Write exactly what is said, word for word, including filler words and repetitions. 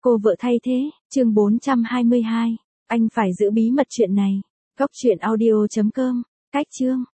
Cô vợ thay thế, chương bốn trăm hai mươi hai. Anh phải giữ bí mật chuyện này. Góc truyện audio chấm com. Cách chương.